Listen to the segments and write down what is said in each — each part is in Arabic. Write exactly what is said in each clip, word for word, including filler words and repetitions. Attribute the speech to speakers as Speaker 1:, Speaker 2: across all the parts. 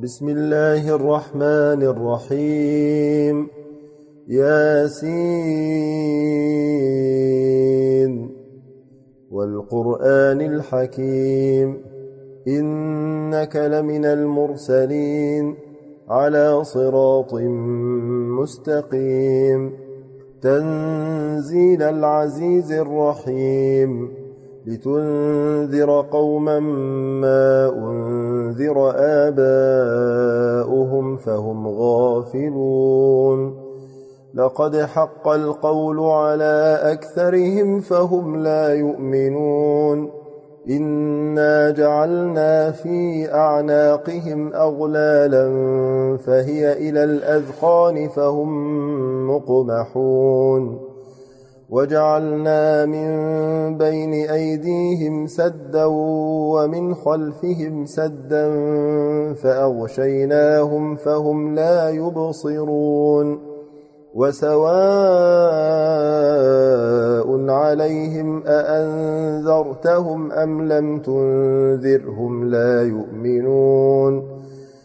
Speaker 1: بسم الله الرحمن الرحيم. ياسين والقرآن الحكيم إنك لمن المرسلين على صراط مستقيم تنزيل العزيز الرحيم لتنذر قوما ما أنذر آباؤهم فهم غافلون لقد حق القول على أكثرهم فهم لا يؤمنون إنا جعلنا في أعناقهم أغلالا فهي إلى الأذقان فهم مقمحون وجعلنا من بين أيديهم سدا ومن خلفهم سدا فأغشيناهم فهم لا يبصرون وسواء عليهم أأنذرتهم أم لم تنذرهم لا يؤمنون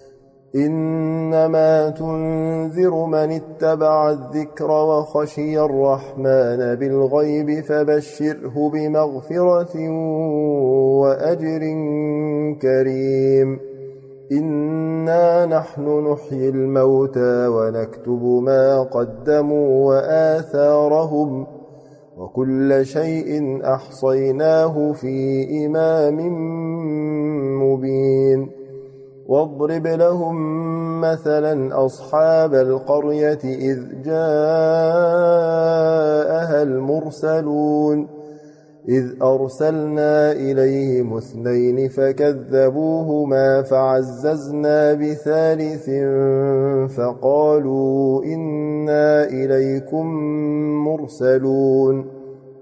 Speaker 1: إنما تنذر من اتبع الذكر وخشي الرحمن بالغيب فبشره بمغفرة وأجر كريم إنا نحن نحيي الموتى ونكتب ما قدموا وآثارهم وكل شيء أحصيناه في إمام مبين واضرب لهم مثلا أصحاب القرية إذ جاءها المرسلون إذ أرسلنا إليهم اثنين فكذبوهما فعززنا بثالث فقالوا إنا إليكم مرسلون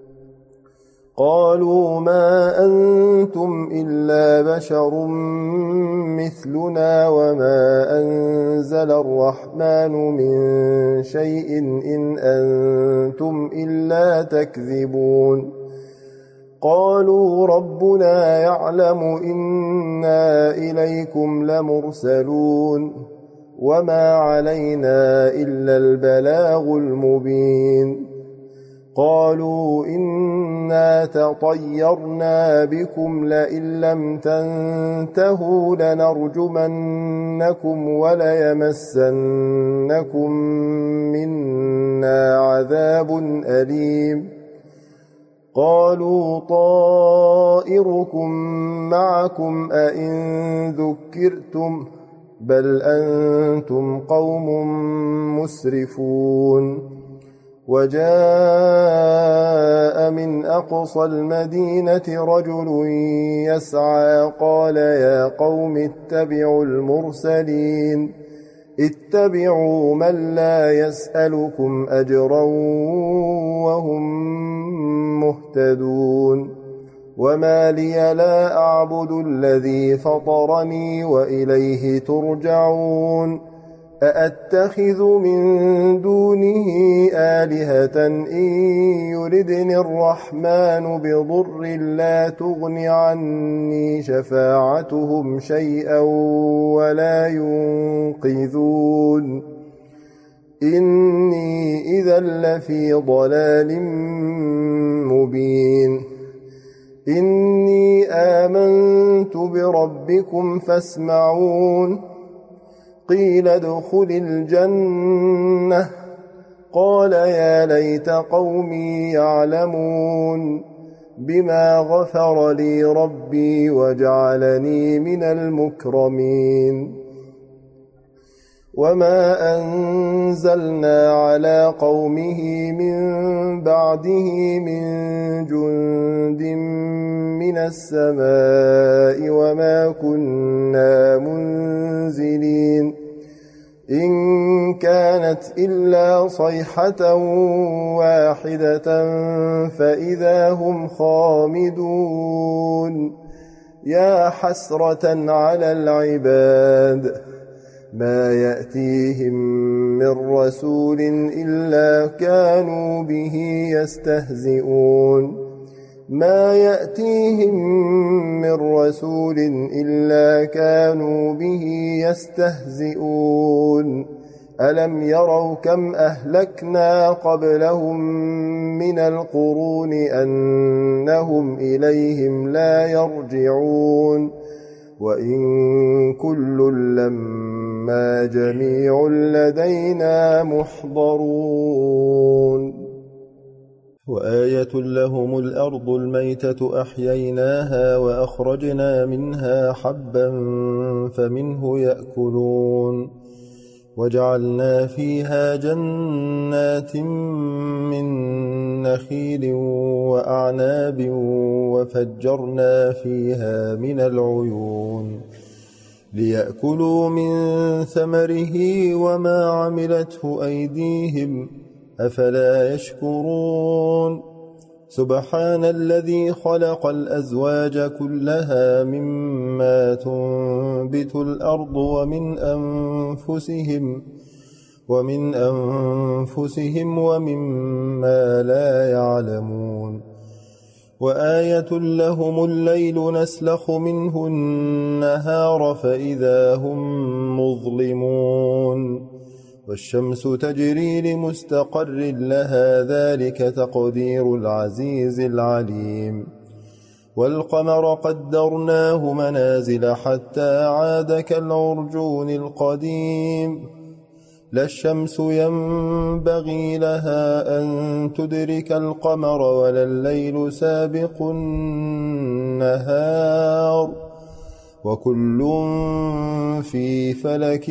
Speaker 1: قالوا ما أنتم إلا بشر مثلنا وما أنزل الرحمن من شيء إن أنتم إلا تكذبون قالوا ربنا يعلم إنا إليكم لمرسلون وما علينا إلا البلاغ المبين قالوا إنا تطيرنا بكم لئن لم تنتهوا لنرجمنكم وليمسنكم منا عذاب أليم قالوا طائركم معكم أئن ذكرتم بل أنتم قوم مسرفون وجاء من أقصى المدينة رجل يسعى قال يا قوم اتبعوا المرسلين اتبعوا من لا يسألكم أجرا وهم مهتدون وما لي لا أعبد الذي فطرني وإليه ترجعون أأتخذ من دونه آلهة إن يردني الرحمن بضر لا تغن عني شفاعتهم شيئا ولا ينقذون إني إذا لفي ضلال مبين إني آمنت بربكم فاسمعون قيل ادخل الجنة قال يا ليت قومي يعلمون بما غفر لي ربي وجعلني من المكرمين وما أنزلنا على قومه من بعده من جند من السماء وما كنا منزلين إن كانت إلا صيحة واحدة فإذا هم خامدون يا حسرة على العباد ما يأتيهم من رسول إلا كانوا به يستهزئون ما يأتيهم من رسول إلا كانوا به يستهزئون ألم يروا كم أهلكنا قبلهم من القرون أنهم إليهم لا يرجعون وإن كل لما جميع لدينا محضرون وآية لهم الأرض الميتة أحييناها وأخرجنا منها حبا فمنه يأكلون وجعلنا فيها جنات من نخيل وأعناب وفجرنا فيها من العيون ليأكلوا من ثمره وما عملته أيديهم أفلا يشكرون سبحان الذي خلق الأزواج كلها مما تنبت الأرض ومن أنفسهم ومن أنفسهم ومما لا يعلمون وآية لهم الليل نسلخ منه النهار فإذا هم مظلمون والشمس تجري لمستقر لها ذلك تقدير العزيز العليم والقمر قدرناه منازل حتى عاد كالعرجون القديم لا الشمس ينبغي لها أن تدرك القمر ولا الليل سابق النهار وكل في فلك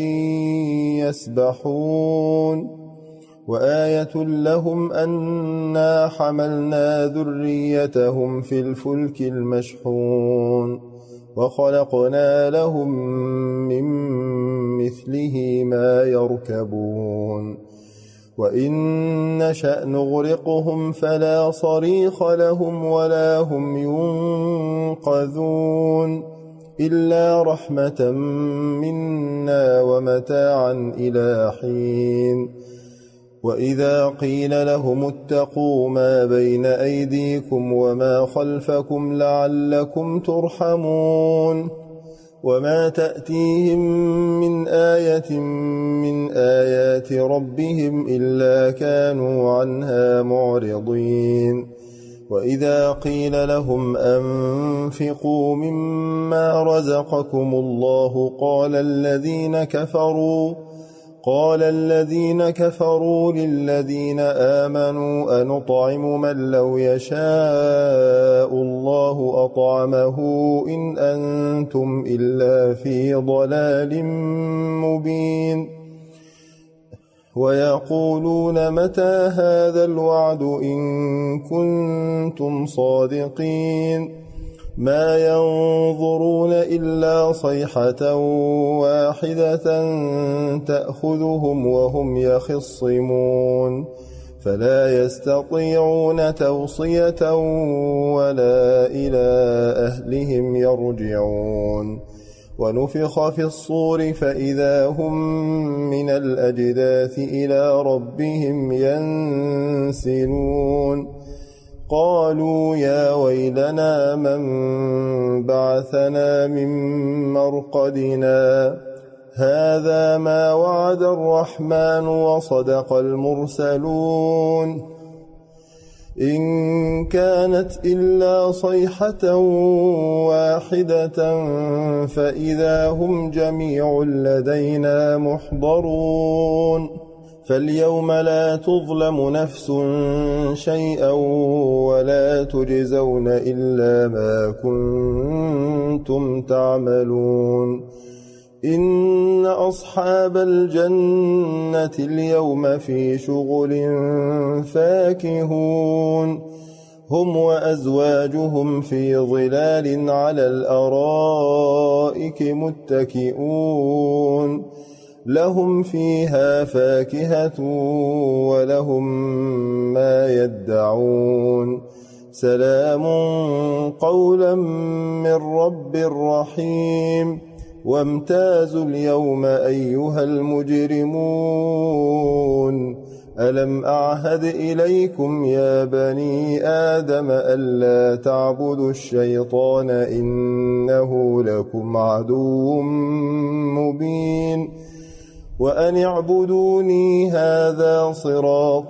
Speaker 1: يسبحون وآية لهم أنا حملنا ذريتهم في الفلك المشحون وخلقنا لهم من مثله ما يركبون وإن نشأ نغرقهم فلا صريخ لهم ولا هم ينقذون إلا رحمة منا ومتاعا إلى حين وإذا قيل لهم اتقوا ما بين أيديكم وما خلفكم لعلكم ترحمون وما تأتيهم من آية من آيات ربهم إلا كانوا عنها معرضين وإذا قيل لهم أنفقوا مما رزقكم الله قال الذين كفروا قال الذين كفروا للذين آمنوا أنطعم من لو يشاء الله أطعمه إن أنتم إلا في ضلال مبين ويقولون متى هذا الوعد إن كنتم صادقين ما ينظرون إلا صيحة واحدة تأخذهم وهم يخصمون فلا يستطيعون توصية ولا إلى أهلهم يرجعون ونفخ في الصور فإذا هم من الأجداث إلى ربهم ينسلون قالوا يا ويلنا من بعثنا من مرقدنا هذا ما وعد الرحمن وصدق المرسلون إن كانت إلا صيحة واحدة فإذا هم جميع لدينا محضرون فاليوم لا تظلم نفس شيئا ولا تجزون إلا ما كنتم تعملون إن أصحاب الجنة اليوم في شغل فاكهون هم وأزواجهم في ظلال على الأرائك متكئون لهم فيها فاكهة ولهم ما يدعون سلام قولا من رب رحيم وامتازوا اليوم أيها المجرمون ألم أعهد إليكم يا بني آدم ألا تعبدوا الشيطان إنه لكم عدو مبين وأن اعبدوني هذا صراط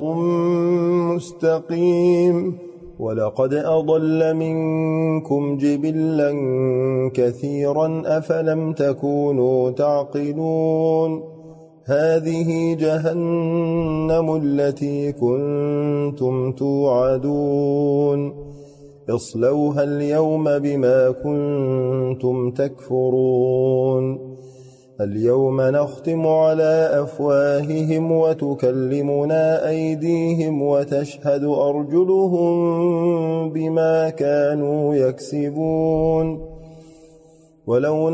Speaker 1: مستقيم ولقد أضل منكم جبلا كثيرا أفلم تكونوا تعقلون هذه جهنم التي كنتم توعدون اصلوها اليوم بما كنتم تكفرون اليوم نختم على أفواههم وتكلمنا أيديهم وتشهد أرجلهم بما كانوا يكسبون ولو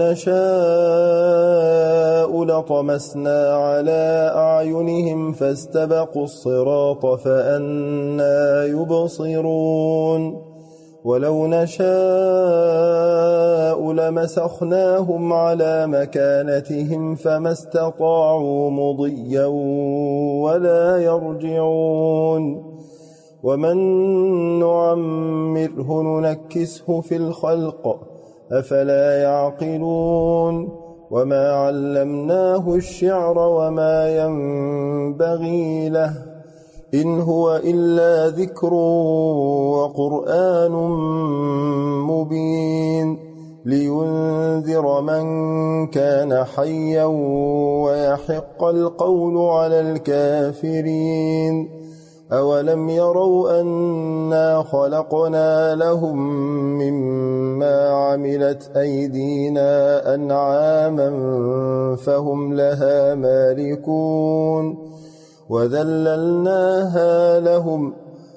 Speaker 1: نشاء لطمسنا على أعينهم فاستبقوا الصراط فأنى يبصرون ولو نشاء لمسخناهم على مكانتهم فما استطاعوا مضيا ولا يرجعون ومن نعمره ننكسه في الخلق أفلا يعقلون وما علمناه الشعر وما ينبغي له إن هو إلا ذكر وقرآن مبين لينذر من كان حيا ويحق القول على الكافرين أولم يروا أنا خلقنا لهم مما عملت أيدينا أنعاما فهم لها مالكون وذللناها لهم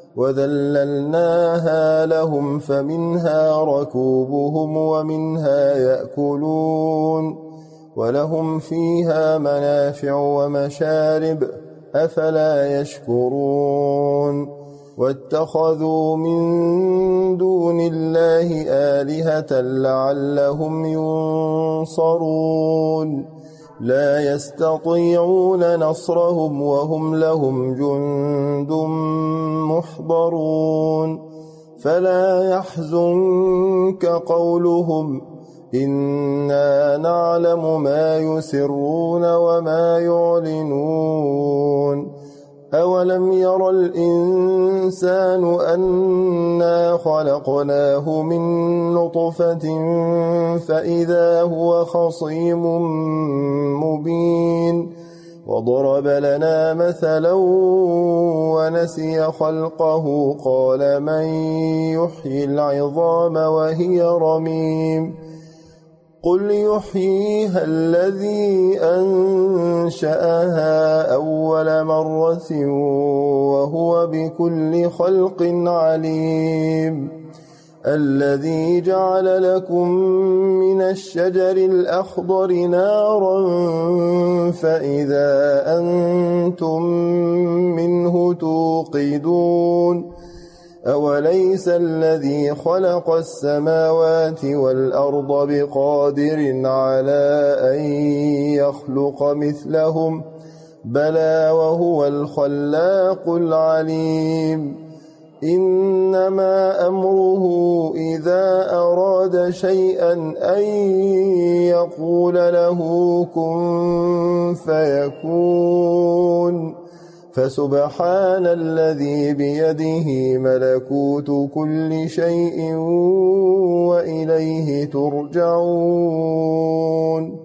Speaker 1: وذللناها لهم فمنها ركوبهم ومنها يأكلون ولهم فيها منافع ومشارب أفلا يشكرون واتخذوا من دون الله آلهة لعلهم ينصرون لا يستطيعون نصرهم وهم لهم جند محضرون فلا يحزنك قولهم إنا نعلم ما يسرون وما يعلنون أولم ير الإنسان أنا خلقناه من نطفة فإذا هو خصيم مبين وضرب لنا مثلا ونسي خلقه قال من يحيي العظام وهي رميم قل يحييها الذي أنشأها أول مرة وهو بكل خلق عليم الذي جعل لكم من الشجر الأخضر نارا فإذا أنتم منه توقدون أوليس الذي خلق السماوات والأرض بقادر على أن يخلق مثلهم بلى وهو الخلاق العليم إنما أمره إذا أراد شيئا أن يقول له كن فيكون فسبحان الذي بيده ملكوت كل شيء وإليه ترجعون